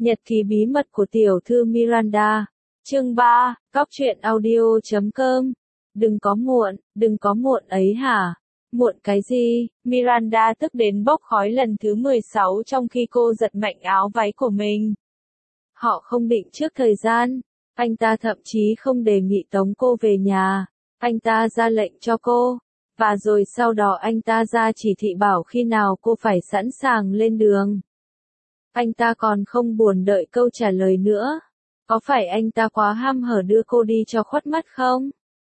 Nhật ký bí mật của tiểu thư Miranda. Chương 3, Cóc truyện audio.com. Đừng có muộn ấy hả? Muộn cái gì? Miranda tức đến bốc khói lần thứ 16 trong khi cô giật mạnh áo váy của mình. Họ không định trước thời gian. Anh ta thậm chí không đề nghị tống cô về nhà. Anh ta ra lệnh cho cô. Và rồi sau đó anh ta ra chỉ thị bảo khi nào cô phải sẵn sàng lên đường. Anh ta còn không buồn đợi câu trả lời nữa. Có phải anh ta quá ham hở đưa cô đi cho khuất mắt không?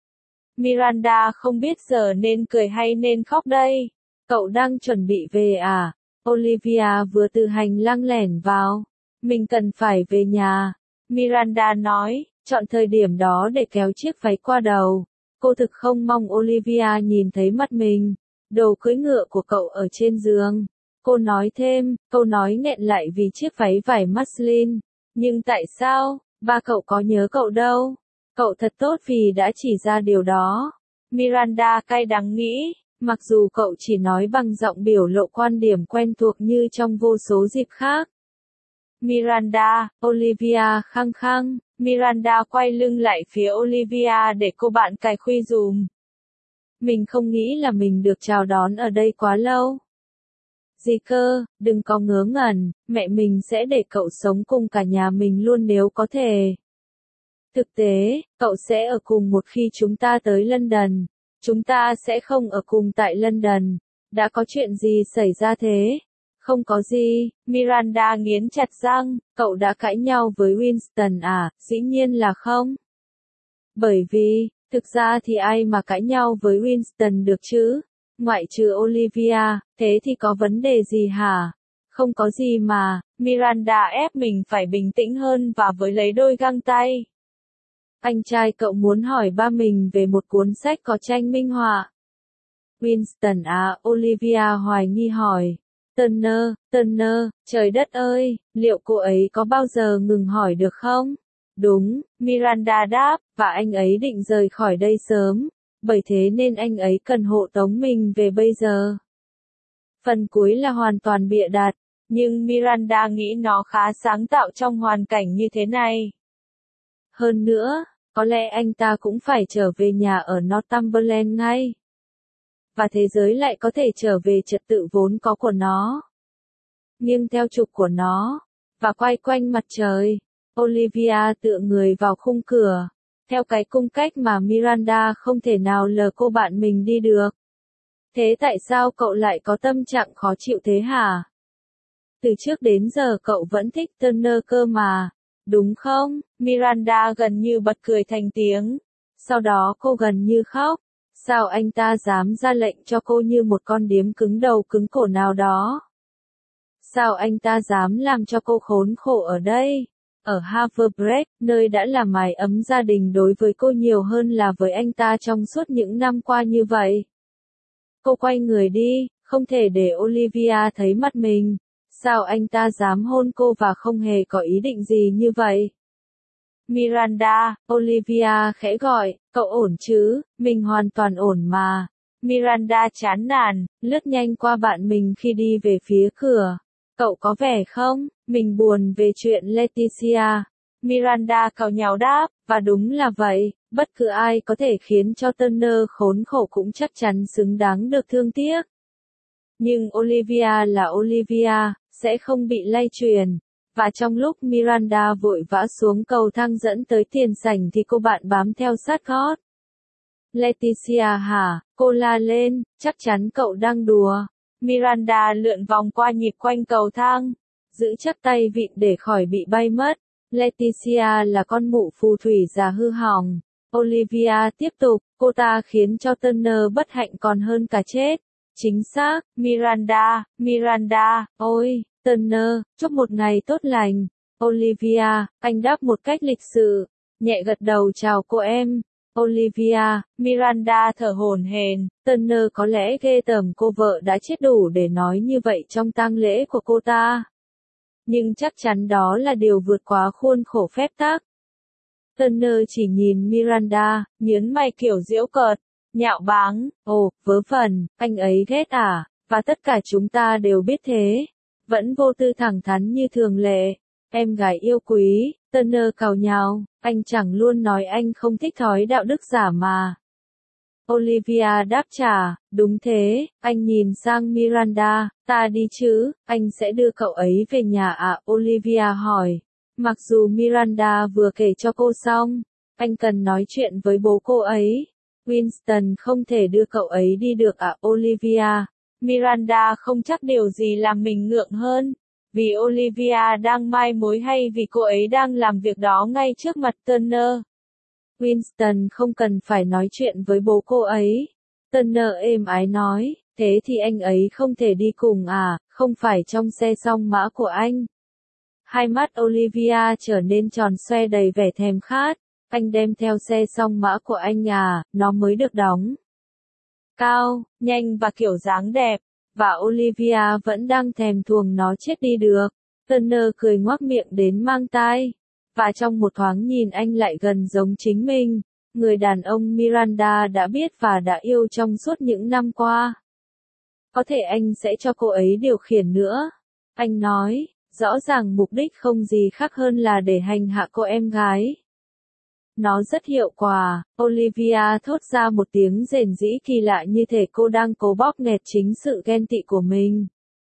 Miranda không biết giờ nên cười hay nên khóc đây. Cậu đang chuẩn bị về à? Olivia vừa từ hành lang lẻn vào. Mình cần phải về nhà. Miranda nói, chọn thời điểm đó để kéo chiếc váy qua đầu. Cô thực không mong Olivia nhìn thấy mắt mình. Đồ cưỡi ngựa của cậu ở trên giường. Cô nói thêm, câu nói nghẹn lại vì chiếc váy vải muslin. Nhưng tại sao? Ba cậu có nhớ cậu đâu. Cậu thật tốt vì đã chỉ ra điều đó. Miranda cay đắng nghĩ, mặc dù cậu chỉ nói bằng giọng biểu lộ quan điểm quen thuộc như trong vô số dịp khác. Miranda, Olivia khăng khăng. Miranda quay lưng lại phía Olivia để cô bạn cài khuy dùm. Mình không nghĩ là mình được chào đón ở đây quá lâu. Gì cơ, đừng có ngớ ngẩn, mẹ mình sẽ để cậu sống cùng cả nhà mình luôn nếu có thể. Thực tế, cậu sẽ ở cùng một khi chúng ta tới London. Chúng ta sẽ không ở cùng tại London. Đã có chuyện gì xảy ra thế? Không có gì, Miranda nghiến chặt răng, cậu đã cãi nhau với Winston à? Dĩ nhiên là không. Bởi vì, thực ra thì ai mà cãi nhau với Winston được chứ? Ngoại trừ Olivia, thế thì có vấn đề gì hả? Không có gì mà, Miranda ép mình phải bình tĩnh hơn và với lấy đôi găng tay. Anh trai cậu muốn hỏi ba mình về một cuốn sách có tranh minh họa. Winston à? Olivia hoài nghi hỏi. Turner, trời đất ơi, liệu cô ấy có bao giờ ngừng hỏi được không? Đúng, Miranda đáp, và anh ấy định rời khỏi đây sớm. Bởi thế nên anh ấy cần hộ tống mình về bây giờ. Phần cuối là hoàn toàn bịa đặt, nhưng Miranda nghĩ nó khá sáng tạo trong hoàn cảnh như thế này. Hơn nữa, có lẽ anh ta cũng phải trở về nhà ở Northumberland ngay. Và thế giới lại có thể trở về trật tự vốn có của nó. Nghiêng theo trục của nó, và quay quanh mặt trời. Olivia tựa người vào khung cửa. Theo cái cung cách mà Miranda không thể nào lờ cô bạn mình đi được. Thế tại sao cậu lại có tâm trạng khó chịu thế hả? Từ trước đến giờ cậu vẫn thích Turner cơ mà, đúng không? Miranda gần như bật cười thành tiếng. Sau đó cô gần như khóc. Sao anh ta dám ra lệnh cho cô như một con điếm cứng đầu cứng cổ nào đó? Sao anh ta dám làm cho cô khốn khổ ở đây? Ở Haverbreak, nơi đã là mái ấm gia đình đối với cô nhiều hơn là với anh ta trong suốt những năm qua như vậy. Cô quay người đi, không thể để Olivia thấy mặt mình. Sao anh ta dám hôn cô và không hề có ý định gì như vậy? Miranda, Olivia khẽ gọi, cậu ổn chứ? Mình hoàn toàn ổn mà. Miranda chán nản, lướt nhanh qua bạn mình khi đi về phía cửa. Cậu có vẻ không? Mình buồn về chuyện Leticia. Miranda càu nhàu đáp, và đúng là vậy, bất cứ ai có thể khiến cho Turner khốn khổ cũng chắc chắn xứng đáng được thương tiếc. Nhưng Olivia là Olivia, sẽ không bị lay truyền. Và trong lúc Miranda vội vã xuống cầu thang dẫn tới tiền sảnh thì cô bạn bám theo sát gót. Leticia hả? Cô la lên, chắc chắn cậu đang đùa. Miranda lượn vòng qua nhịp quanh cầu thang, giữ chắc tay vịn để khỏi bị bay mất. Leticia là con mụ phù thủy già hư hỏng. Olivia tiếp tục, cô ta khiến cho Turner bất hạnh còn hơn cả chết. Chính xác, Miranda, ôi, Turner, chúc một ngày tốt lành. Olivia, anh đáp một cách lịch sự, nhẹ gật đầu chào cô em. Olivia, Miranda thở hổn hển, Turner có lẽ ghê tởm cô vợ đã chết đủ để nói như vậy trong tang lễ của cô ta. Nhưng chắc chắn đó là điều vượt quá khuôn khổ phép tắc. Turner chỉ nhìn Miranda, nhướng mày kiểu giễu cợt, nhạo báng, ồ, vớ vẩn, anh ấy ghét à, và tất cả chúng ta đều biết thế. Vẫn vô tư thẳng thắn như thường lệ. Em gái yêu quý, Turner càu nhàu, anh chẳng luôn nói anh không thích thói đạo đức giả mà. Olivia đáp trả, đúng thế, anh nhìn sang Miranda, ta đi chứ, anh sẽ đưa cậu ấy về nhà à? Olivia hỏi. Mặc dù Miranda vừa kể cho cô xong, anh cần nói chuyện với bố cô ấy. Winston không thể đưa cậu ấy đi được à? Olivia. Miranda không chắc điều gì làm mình ngượng hơn. Vì Olivia đang mai mối hay vì cô ấy đang làm việc đó ngay trước mặt Turner. Winston không cần phải nói chuyện với bố cô ấy. Turner êm ái nói, thế thì anh ấy không thể đi cùng à, không phải trong xe song mã của anh. Hai mắt Olivia trở nên tròn xoe đầy vẻ thèm khát. Anh đem theo xe song mã của anh à, nó mới được đóng. Cao, nhanh và kiểu dáng đẹp. Và Olivia vẫn đang thèm thuồng nó chết đi được. Turner cười ngoác miệng đến mang tai. Và trong một thoáng nhìn anh lại gần giống chính mình, người đàn ông Miranda đã biết và đã yêu trong suốt những năm qua. Có thể anh sẽ cho cô ấy điều khiển nữa. Anh nói, rõ ràng mục đích không gì khác hơn là để hành hạ cô em gái. Nó rất hiệu quả, Olivia thốt ra một tiếng rền rĩ kỳ lạ như thể cô đang cố bóp nghẹt chính sự ghen tị của mình.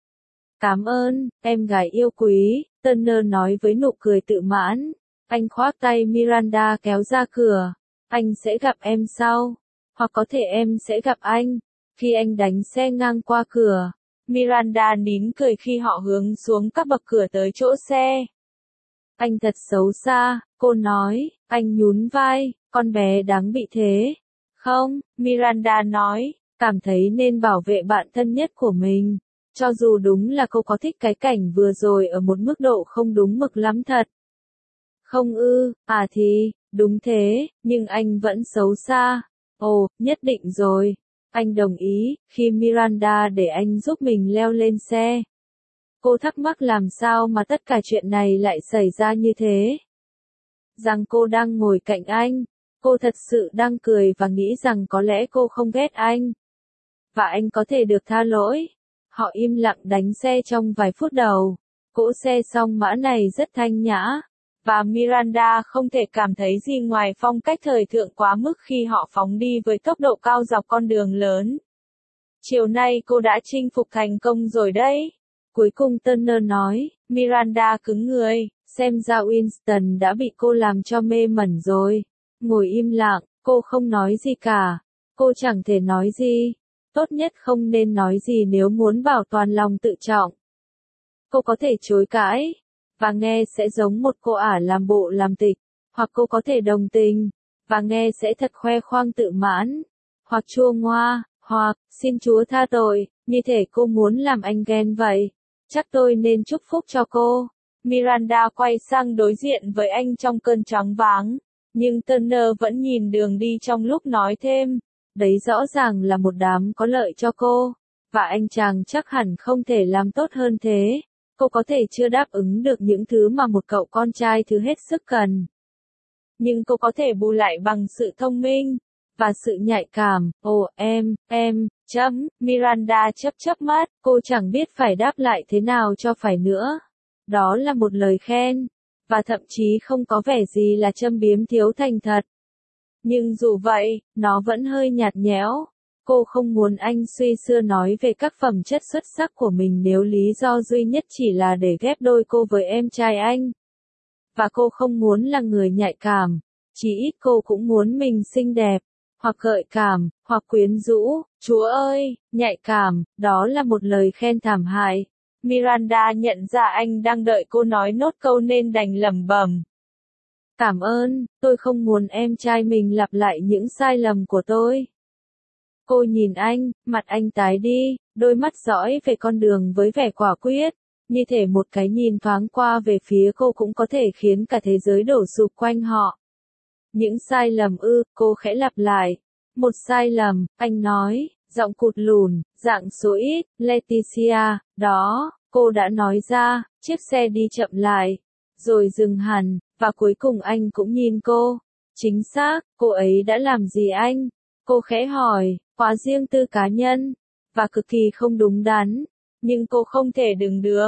Cảm ơn, em gái yêu quý, Turner nói với nụ cười tự mãn. Anh khoác tay Miranda kéo ra cửa. Anh sẽ gặp em sau. Hoặc có thể em sẽ gặp anh. Khi anh đánh xe ngang qua cửa. Miranda nín cười khi họ hướng xuống các bậc cửa tới chỗ xe. Anh thật xấu xa, cô nói. Anh nhún vai, con bé đáng bị thế. Không, Miranda nói, cảm thấy nên bảo vệ bạn thân nhất của mình. Cho dù đúng là cô có thích cái cảnh vừa rồi ở một mức độ không đúng mực lắm thật. Không ư, à thì, đúng thế, nhưng anh vẫn xấu xa. Ồ, nhất định rồi. Anh đồng ý, khi Miranda để anh giúp mình leo lên xe. Cô thắc mắc làm sao mà tất cả chuyện này lại xảy ra như thế. Rằng cô đang ngồi cạnh anh. Cô thật sự đang cười và nghĩ rằng có lẽ cô không ghét anh. Và anh có thể được tha lỗi. Họ im lặng đánh xe trong vài phút đầu. Cỗ xe song mã này rất thanh nhã. Và Miranda không thể cảm thấy gì ngoài phong cách thời thượng quá mức khi họ phóng đi với tốc độ cao dọc con đường lớn. Chiều nay cô đã chinh phục thành công rồi đấy. Cuối cùng Turner nói, Miranda cứng người, xem ra Winston đã bị cô làm cho mê mẩn rồi. Ngồi im lặng, cô không nói gì cả. Cô chẳng thể nói gì. Tốt nhất không nên nói gì nếu muốn bảo toàn lòng tự trọng. Cô có thể chối cãi. Và nghe sẽ giống một cô ả làm bộ làm tịch, hoặc cô có thể đồng tình, và nghe sẽ thật khoe khoang tự mãn, hoặc chua ngoa, hoặc, xin Chúa tha tội, như thể cô muốn làm anh ghen vậy. Chắc tôi nên chúc phúc cho cô. Miranda quay sang đối diện với anh trong cơn choáng váng, nhưng Turner vẫn nhìn đường đi trong lúc nói thêm, đấy rõ ràng là một đám có lợi cho cô, và anh chàng chắc hẳn không thể làm tốt hơn thế. Cô có thể chưa đáp ứng được những thứ mà một cậu con trai thứ hết sức cần. Nhưng cô có thể bù lại bằng sự thông minh, và sự nhạy cảm. Ồ, Miranda chớp mắt, cô chẳng biết phải đáp lại thế nào cho phải nữa. Đó là một lời khen, và thậm chí không có vẻ gì là châm biếm thiếu thành thật. Nhưng dù vậy, nó vẫn hơi nhạt nhẽo. Cô không muốn anh suy xưa nói về các phẩm chất xuất sắc của mình nếu lý do duy nhất chỉ là để ghép đôi cô với em trai anh. Và cô không muốn là người nhạy cảm, chỉ ít cô cũng muốn mình xinh đẹp, hoặc gợi cảm, hoặc quyến rũ. Chúa ơi, nhạy cảm, đó là một lời khen thảm hại. Miranda nhận ra anh đang đợi cô nói nốt câu nên đành lẩm bẩm. Cảm ơn, tôi không muốn em trai mình lặp lại những sai lầm của tôi. Cô nhìn anh, mặt anh tái đi, đôi mắt dõi về con đường với vẻ quả quyết, như thể một cái nhìn thoáng qua về phía cô cũng có thể khiến cả thế giới đổ sụp quanh họ. Những sai lầm ư, cô khẽ lặp lại. Một sai lầm, anh nói, giọng cụt lùn, dạng số ít, Leticia, đó, cô đã nói ra, chiếc xe đi chậm lại, rồi dừng hẳn, và cuối cùng anh cũng nhìn cô. Chính xác, cô ấy đã làm gì anh? Cô khẽ hỏi, quá riêng tư cá nhân, và cực kỳ không đúng đắn, nhưng cô không thể đừng được.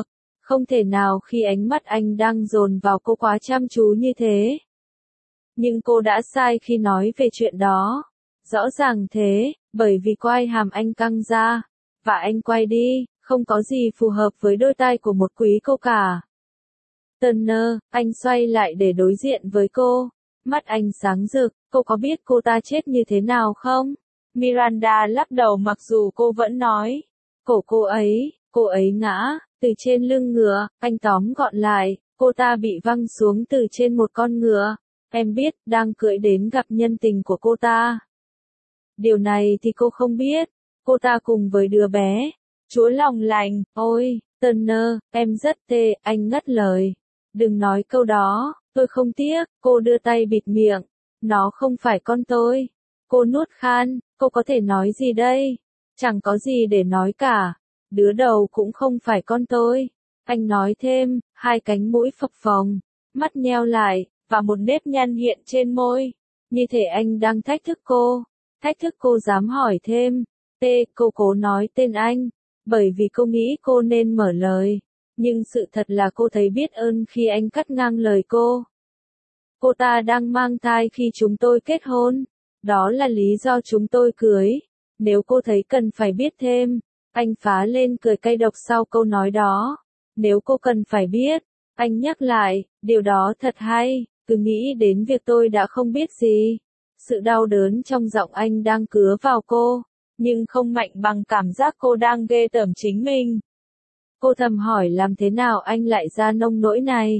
Không thể nào khi ánh mắt anh đang dồn vào cô quá chăm chú như thế. Nhưng cô đã sai khi nói về chuyện đó. Rõ ràng thế, bởi vì quai hàm anh căng ra. Và anh quay đi, không có gì phù hợp với đôi tai của một quý cô cả. Turner, anh xoay lại để đối diện với cô. Mắt anh sáng rực, cô có biết cô ta chết như thế nào không? Miranda lắc đầu mặc dù cô vẫn nói. Cổ cô ấy ngã, từ trên lưng ngựa, anh tóm gọn lại, cô ta bị văng xuống từ trên một con ngựa. Em biết, đang cưỡi đến gặp nhân tình của cô ta. Điều này thì cô không biết. Cô ta cùng với đứa bé. Chúa lòng lành, ôi, Turner, em rất tệ, anh ngắt lời. Đừng nói câu đó, tôi không tiếc, cô đưa tay bịt miệng. Nó không phải con tôi. Cô nuốt khan, cô có thể nói gì đây? Chẳng có gì để nói cả. Đứa đầu cũng không phải con tôi. Anh nói thêm, hai cánh mũi phập phồng, mắt nheo lại, và một nếp nhăn hiện trên môi. Như thể anh đang thách thức cô dám hỏi thêm. Cô cố nói tên anh, bởi vì cô nghĩ cô nên mở lời. Nhưng sự thật là cô thấy biết ơn khi anh cắt ngang lời cô. Cô ta đang mang thai khi chúng tôi kết hôn. Đó là lý do chúng tôi cưới. Nếu cô thấy cần phải biết thêm, anh phá lên cười cay độc sau câu nói đó. Nếu cô cần phải biết, anh nhắc lại, điều đó thật hay, cứ nghĩ đến việc tôi đã không biết gì. Sự đau đớn trong giọng anh đang cứa vào cô, nhưng không mạnh bằng cảm giác cô đang ghê tởm chính mình. Cô thầm hỏi làm thế nào anh lại ra nông nỗi này.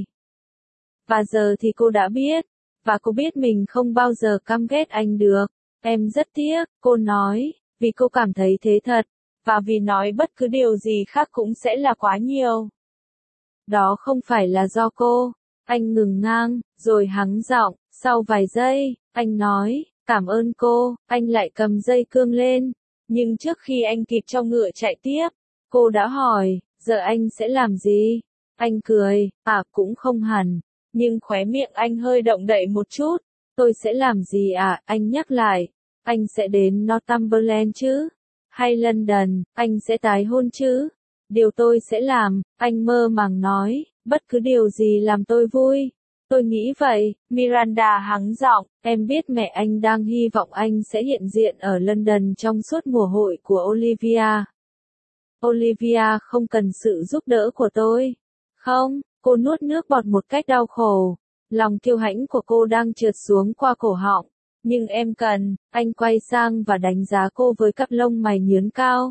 Và giờ thì cô đã biết, và cô biết mình không bao giờ căm ghét anh được. Em rất tiếc, cô nói, vì cô cảm thấy thế thật, và vì nói bất cứ điều gì khác cũng sẽ là quá nhiều. Đó không phải là do cô. Anh ngừng ngang, rồi hắng giọng, sau vài giây, anh nói, cảm ơn cô, anh lại cầm dây cương lên. Nhưng trước khi anh kịp cho ngựa chạy tiếp, cô đã hỏi, giờ anh sẽ làm gì? Anh cười, cũng không hẳn, nhưng khóe miệng anh hơi động đậy một chút. Tôi sẽ làm gì anh nhắc lại, anh sẽ đến Northumberland chứ? Hay London, anh sẽ tái hôn chứ? Điều tôi sẽ làm, anh mơ màng nói, bất cứ điều gì làm tôi vui. Tôi nghĩ vậy, Miranda hắng giọng, em biết mẹ anh đang hy vọng anh sẽ hiện diện ở London trong suốt mùa hội của Olivia. Olivia không cần sự giúp đỡ của tôi. Không, cô nuốt nước bọt một cách đau khổ. Lòng kiêu hãnh của cô đang trượt xuống qua cổ họng. Nhưng em cần, anh quay sang và đánh giá cô với cặp lông mày nhướn cao.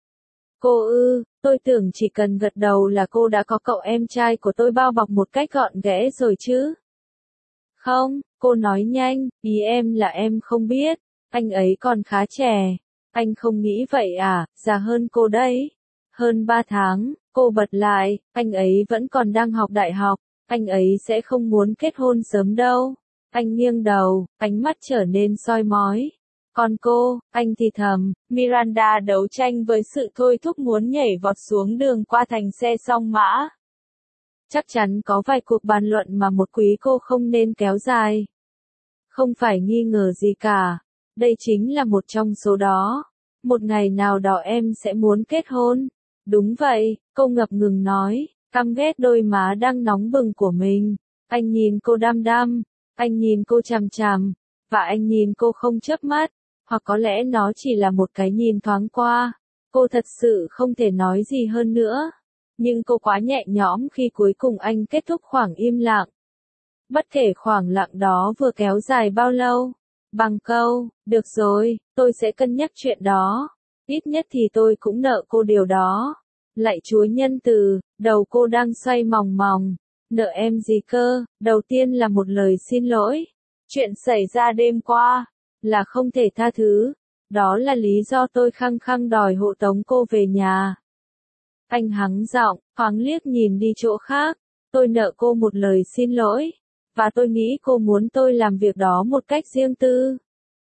Tôi tưởng chỉ cần gật đầu là cô đã có cậu em trai của tôi bao bọc một cách gọn ghẽ rồi chứ. Không, cô nói nhanh, ý em là em không biết, anh ấy còn khá trẻ. Anh không nghĩ vậy già hơn cô đấy. Hơn 3 tháng, cô bật lại, anh ấy vẫn còn đang học đại học, anh ấy sẽ không muốn kết hôn sớm đâu. Anh nghiêng đầu, ánh mắt trở nên soi mói. Còn cô, anh thì thầm, Miranda đấu tranh với sự thôi thúc muốn nhảy vọt xuống đường qua thành xe song mã. Chắc chắn có vài cuộc bàn luận mà một quý cô không nên kéo dài. Không phải nghi ngờ gì cả. Đây chính là một trong số đó. Một ngày nào đó em sẽ muốn kết hôn. Đúng vậy, cô ngập ngừng nói, căm ghét đôi má đang nóng bừng của mình. Anh nhìn cô đăm đăm, anh nhìn cô chằm chằm, và anh nhìn cô không chớp mắt. Hoặc có lẽ nó chỉ là một cái nhìn thoáng qua. Cô thật sự không thể nói gì hơn nữa. Nhưng cô quá nhẹ nhõm khi cuối cùng anh kết thúc khoảng im lặng. Bất kể khoảng lặng đó vừa kéo dài bao lâu. Bằng câu, được rồi, tôi sẽ cân nhắc chuyện đó. Ít nhất thì tôi cũng nợ cô điều đó. Lạy Chúa nhân từ, đầu cô đang xoay mòng mòng. Nợ em gì cơ? Đầu tiên là một lời xin lỗi. Chuyện xảy ra đêm qua là không thể tha thứ. Đó là lý do tôi khăng khăng đòi hộ tống cô về nhà. Anh hắng giọng, thoáng liếc nhìn đi chỗ khác. Tôi nợ cô một lời xin lỗi. Và tôi nghĩ cô muốn tôi làm việc đó một cách riêng tư.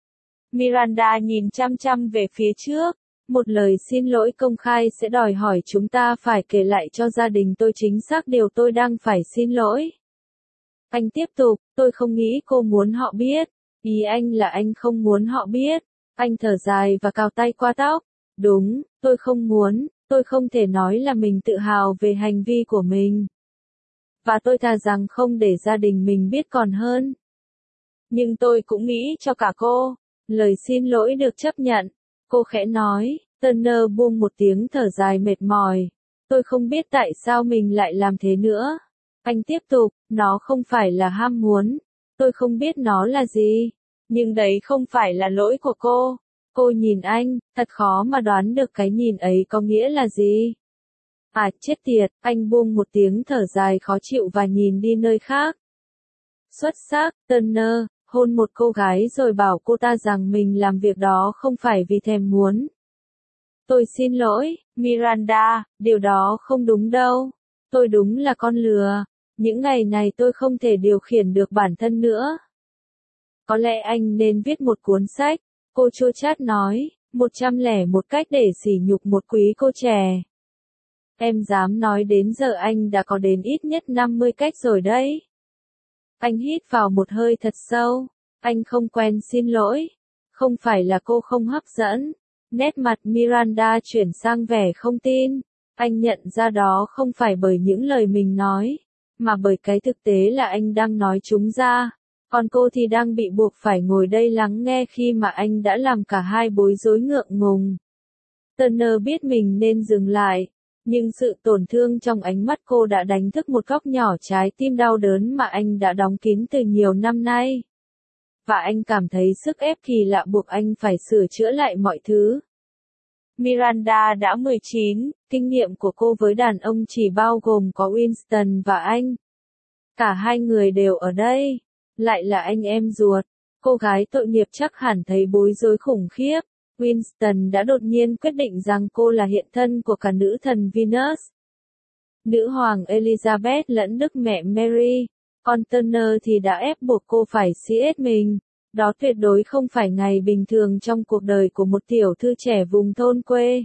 Miranda nhìn chăm chăm về phía trước. Một lời xin lỗi công khai sẽ đòi hỏi chúng ta phải kể lại cho gia đình tôi chính xác điều tôi đang phải xin lỗi. Anh tiếp tục, tôi không nghĩ cô muốn họ biết. Ý anh là anh không muốn họ biết. Anh thở dài và cào tay qua tóc. Đúng, tôi không muốn, Tôi không thể nói là mình tự hào về hành vi của mình. Và tôi thà rằng không để gia đình mình biết còn hơn. Nhưng tôi cũng nghĩ cho cả cô. Lời xin lỗi được chấp nhận. Cô khẽ nói. Turner buông một tiếng thở dài mệt mỏi. Tôi không biết tại sao mình lại làm thế nữa. Anh tiếp tục. Nó không phải là ham muốn. Tôi không biết nó là gì. Nhưng đấy không phải là lỗi của cô. Cô nhìn anh, thật khó mà đoán được cái nhìn ấy có nghĩa là gì. À chết tiệt, anh buông một tiếng thở dài khó chịu và nhìn đi nơi khác. Xuất sắc, Turner, hôn một cô gái rồi bảo cô ta rằng mình làm việc đó không phải vì thèm muốn. Tôi xin lỗi, Miranda, điều đó không đúng đâu. Tôi đúng là con lừa. Những ngày này tôi không thể điều khiển được bản thân nữa. Có lẽ anh nên viết một cuốn sách. Cô chua chát nói, 101 cách để sỉ nhục một quý cô trẻ. Em dám nói đến giờ anh đã có đến ít nhất 50 cách rồi đấy. Anh hít vào một hơi thật sâu. Anh không quen xin lỗi. Không phải là cô không hấp dẫn. Nét mặt Miranda chuyển sang vẻ không tin. Anh nhận ra đó không phải bởi những lời mình nói, mà bởi cái thực tế là anh đang nói chúng ra. Còn cô thì đang bị buộc phải ngồi đây lắng nghe khi mà anh đã làm cả hai bối rối ngượng ngùng. Turner biết mình nên dừng lại, nhưng sự tổn thương trong ánh mắt cô đã đánh thức một góc nhỏ trái tim đau đớn mà anh đã đóng kín từ nhiều năm nay. Và anh cảm thấy sức ép kỳ lạ buộc anh phải sửa chữa lại mọi thứ. Miranda đã 19, kinh nghiệm của cô với đàn ông chỉ bao gồm có Winston và anh. Cả hai người đều ở đây. Lại là anh em ruột. Cô gái tội nghiệp chắc hẳn thấy bối rối khủng khiếp. Winston đã đột nhiên quyết định rằng cô là hiện thân của cả nữ thần Venus, nữ hoàng Elizabeth lẫn Đức Mẹ Mary. Còn Turner thì đã ép buộc cô phải CS mình. Đó tuyệt đối không phải ngày bình thường trong cuộc đời của một tiểu thư trẻ vùng thôn quê.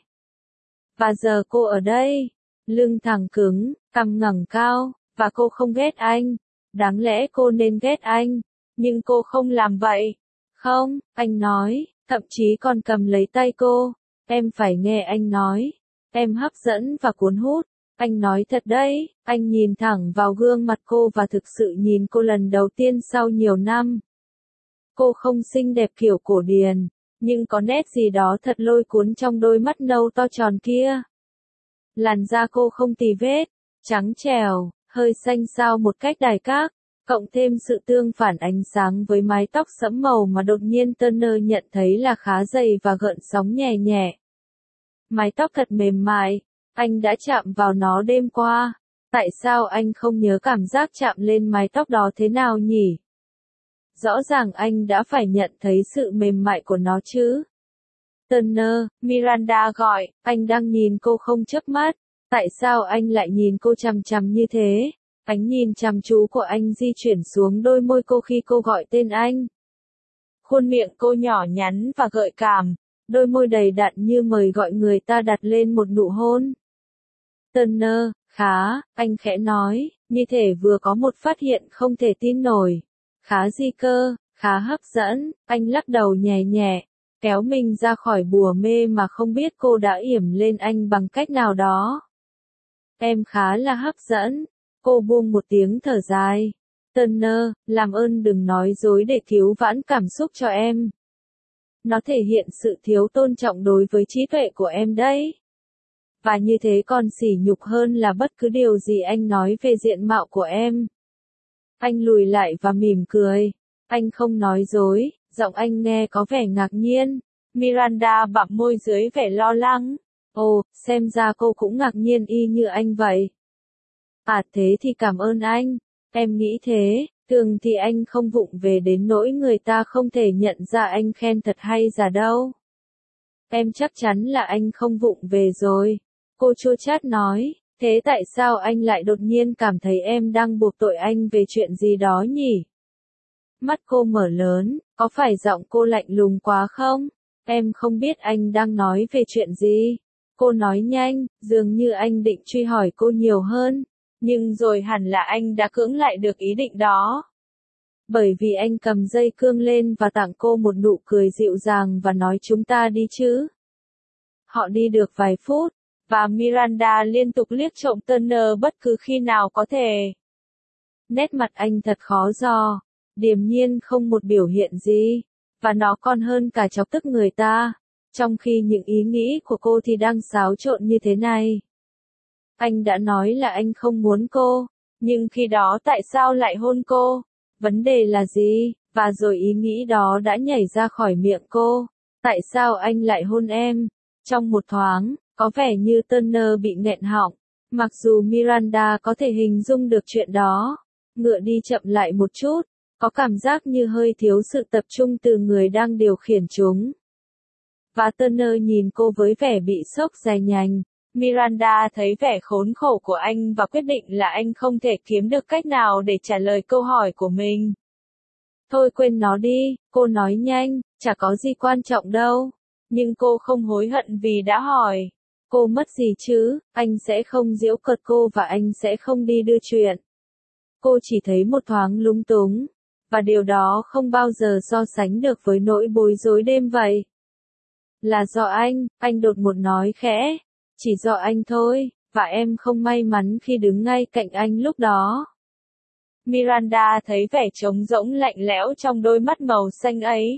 Và giờ cô ở đây, lưng thẳng cứng, cằm ngẩng cao, và cô không ghét anh. Đáng lẽ cô nên ghét anh, nhưng cô không làm vậy. Không, anh nói, thậm chí còn cầm lấy tay cô. Em phải nghe anh nói. Em hấp dẫn và cuốn hút. Anh nói thật đấy. Anh nhìn thẳng vào gương mặt cô và thực sự nhìn cô lần đầu tiên sau nhiều năm. Cô không xinh đẹp kiểu cổ điển, nhưng có nét gì đó thật lôi cuốn trong đôi mắt nâu to tròn kia. Làn da cô không tì vết, trắng trẻo, hơi xanh xao một cách đài các, cộng thêm sự tương phản ánh sáng với mái tóc sẫm màu mà đột nhiên Turner nhận thấy là khá dày và gợn sóng nhẹ nhẹ. Mái tóc thật mềm mại, anh đã chạm vào nó đêm qua. Tại sao anh không nhớ cảm giác chạm lên mái tóc đó thế nào nhỉ? Rõ ràng anh đã phải nhận thấy sự mềm mại của nó chứ. Turner, Miranda gọi, anh đang nhìn cô không chớp mắt. Tại sao anh lại nhìn cô chằm chằm như thế? Ánh nhìn chăm chú của anh di chuyển xuống đôi môi cô khi cô gọi tên anh. Khuôn miệng cô nhỏ nhắn và gợi cảm, đôi môi đầy đặn như mời gọi người ta đặt lên một nụ hôn. Turner, khá, anh khẽ nói, như thể vừa có một phát hiện không thể tin nổi. Khá gì cơ, khá hấp dẫn, anh lắc đầu nhẹ nhẹ, kéo mình ra khỏi bùa mê mà không biết cô đã yểm lên anh bằng cách nào đó. Em khá là hấp dẫn. Cô buông một tiếng thở dài. Turner, làm ơn đừng nói dối để cứu vãn cảm xúc cho em. Nó thể hiện sự thiếu tôn trọng đối với trí tuệ của em đấy. Và như thế còn sỉ nhục hơn là bất cứ điều gì anh nói về diện mạo của em. Anh lùi lại và mỉm cười. Anh không nói dối, giọng anh nghe có vẻ ngạc nhiên. Miranda bặm môi dưới vẻ lo lắng. Ồ, xem ra cô cũng ngạc nhiên y như anh vậy. À thế thì cảm ơn anh. Em nghĩ thế, thường thì anh không vụng về đến nỗi người ta không thể nhận ra anh khen thật hay giả đâu. Em chắc chắn là anh không vụng về rồi. Cô chua chát nói, thế tại sao anh lại đột nhiên cảm thấy em đang buộc tội anh về chuyện gì đó nhỉ? Mắt cô mở lớn, có phải giọng cô lạnh lùng quá không? Em không biết anh đang nói về chuyện gì. Cô nói nhanh, dường như anh định truy hỏi cô nhiều hơn. Nhưng rồi hẳn là anh đã cưỡng lại được ý định đó. Bởi vì anh cầm dây cương lên và tặng cô một nụ cười dịu dàng và nói chúng ta đi chứ. Họ đi được vài phút, và Miranda liên tục liếc trộm Turner bất cứ khi nào có thể. Nét mặt anh thật khó dò, điềm nhiên không một biểu hiện gì, và nó còn hơn cả chọc tức người ta, trong khi những ý nghĩ của cô thì đang xáo trộn như thế này. Anh đã nói là anh không muốn cô, nhưng khi đó tại sao lại hôn cô? Vấn đề là gì? Và rồi ý nghĩ đó đã nhảy ra khỏi miệng cô. Tại sao anh lại hôn em? Trong một thoáng, có vẻ như Turner bị nghẹn họng, mặc dù Miranda có thể hình dung được chuyện đó. Ngựa đi chậm lại một chút, có cảm giác như hơi thiếu sự tập trung từ người đang điều khiển chúng. Và Turner nhìn cô với vẻ bị sốc dài nhành. Miranda thấy vẻ khốn khổ của anh và quyết định là anh không thể kiếm được cách nào để trả lời câu hỏi của mình. Thôi quên nó đi, cô nói nhanh, chả có gì quan trọng đâu. Nhưng cô không hối hận vì đã hỏi. Cô mất gì chứ, anh sẽ không giễu cợt cô và anh sẽ không đi đưa chuyện. Cô chỉ thấy một thoáng lúng túng, và điều đó không bao giờ so sánh được với nỗi bối rối đêm vậy. Là do anh đột ngột nói khẽ. Chỉ do anh thôi, và em không may mắn khi đứng ngay cạnh anh lúc đó. Miranda thấy vẻ trống rỗng lạnh lẽo trong đôi mắt màu xanh ấy.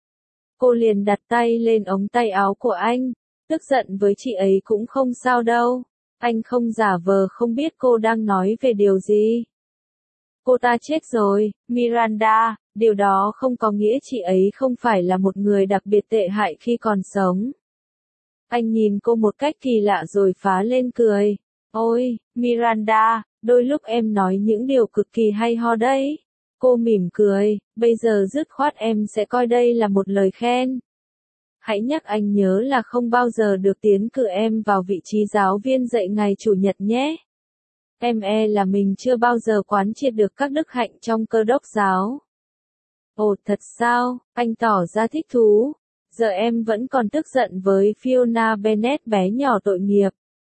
Cô liền đặt tay lên ống tay áo của anh, tức giận với chị ấy cũng không sao đâu. Anh không giả vờ không biết cô đang nói về điều gì. Cô ta chết rồi, Miranda, điều đó không có nghĩa chị ấy không phải là một người đặc biệt tệ hại khi còn sống. Anh nhìn cô một cách kỳ lạ rồi phá lên cười. Ôi, Miranda, đôi lúc em nói những điều cực kỳ hay ho đấy. Cô mỉm cười, bây giờ dứt khoát em sẽ coi đây là một lời khen. Hãy nhắc anh nhớ là không bao giờ được tiến cử em vào vị trí giáo viên dạy ngày Chủ nhật nhé. Em là mình chưa bao giờ quán triệt được các đức hạnh trong Cơ đốc giáo. Ồ thật sao, anh tỏ ra thích thú. Giờ em vẫn còn tức giận với Fiona Bennet bé nhỏ tội nghiệp.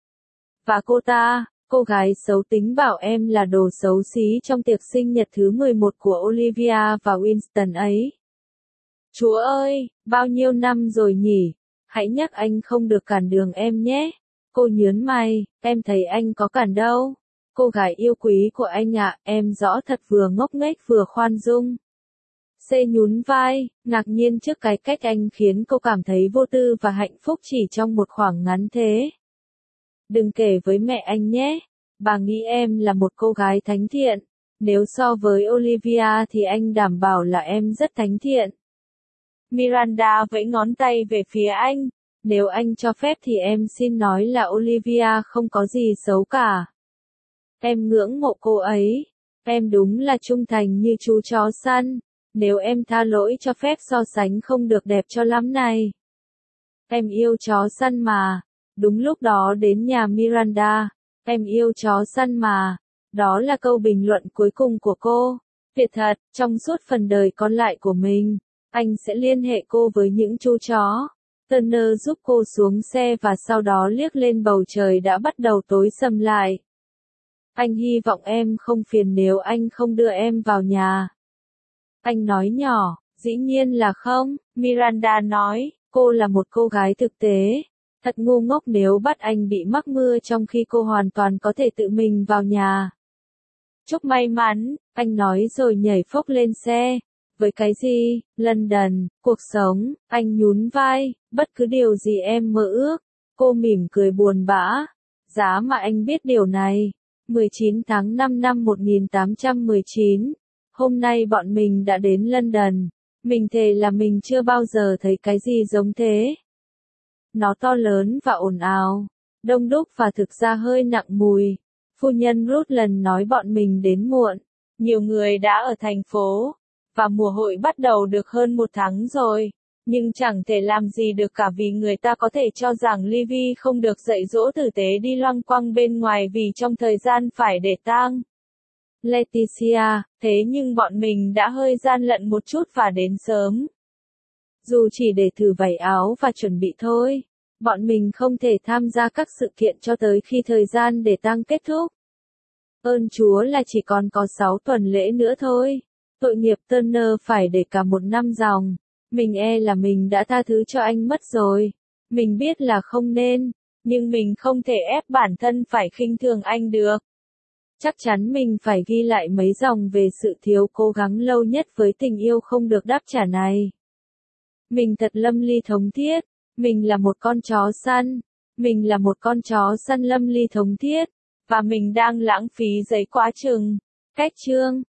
Và cô ta, cô gái xấu tính bảo em là đồ xấu xí trong tiệc sinh nhật thứ 11 của Olivia và Winston ấy. Chúa ơi, bao nhiêu năm rồi nhỉ? Hãy nhắc anh không được cản đường em nhé. Cô nhớn mày, em thấy anh có cản đâu. Cô gái yêu quý của anh ạ, em rõ thật vừa ngốc nghếch vừa khoan dung. C nhún vai, ngạc nhiên trước cái cách anh khiến cô cảm thấy vô tư và hạnh phúc chỉ trong một khoảng ngắn thế. Đừng kể với mẹ anh nhé, bà nghĩ em là một cô gái thánh thiện. Nếu so với Olivia thì anh đảm bảo là em rất thánh thiện. Miranda vẫy ngón tay về phía anh. Nếu anh cho phép thì em xin nói là Olivia không có gì xấu cả. Em ngưỡng mộ cô ấy. Em đúng là trung thành như chú chó săn. Nếu em tha lỗi cho phép so sánh không được đẹp cho lắm này. Em yêu chó săn mà. Đúng lúc đó đến nhà Miranda. Em yêu chó săn mà. Đó là câu bình luận cuối cùng của cô. Tuyệt thật, trong suốt phần đời còn lại của mình, anh sẽ liên hệ cô với những chú chó. Turner giúp cô xuống xe và sau đó liếc lên bầu trời đã bắt đầu tối sầm lại. Anh hy vọng em không phiền nếu anh không đưa em vào nhà. Anh nói nhỏ, dĩ nhiên là không, Miranda nói, cô là một cô gái thực tế. Thật ngu ngốc nếu bắt anh bị mắc mưa trong khi cô hoàn toàn có thể tự mình vào nhà. Chúc may mắn, anh nói rồi nhảy phốc lên xe. Với cái gì, London, cuộc sống, anh nhún vai, bất cứ điều gì em mơ ước. Cô mỉm cười buồn bã. Giá mà anh biết điều này. 19 tháng 5 năm 1819. Hôm nay bọn mình đã đến London. Mình thề là mình chưa bao giờ thấy cái gì giống thế. Nó to lớn và ồn ào, đông đúc và thực ra hơi nặng mùi. Phu nhân Rutland nói bọn mình đến muộn. Nhiều người đã ở thành phố, và mùa hội bắt đầu được hơn một tháng rồi. Nhưng chẳng thể làm gì được cả vì người ta có thể cho rằng Livy không được dạy dỗ tử tế đi loanh quanh bên ngoài vì trong thời gian phải để tang. Leticia, thế nhưng bọn mình đã hơi gian lận một chút và đến sớm. Dù chỉ để thử vải áo và chuẩn bị thôi. Bọn mình không thể tham gia các sự kiện cho tới khi thời gian để tang kết thúc. Ơn Chúa là chỉ còn có 6 tuần lễ nữa thôi. Tội nghiệp Turner phải để cả một năm dòng. Mình là mình đã tha thứ cho anh mất rồi. Mình biết là không nên. Nhưng mình không thể ép bản thân phải khinh thường anh được. Chắc chắn mình phải ghi lại mấy dòng về sự thiếu cố gắng lâu nhất với tình yêu không được đáp trả này. Mình thật lâm ly thống thiết. Mình là một con chó săn. Mình là một con chó săn lâm ly thống thiết. Và mình đang lãng phí giấy quá chừng. Cách chương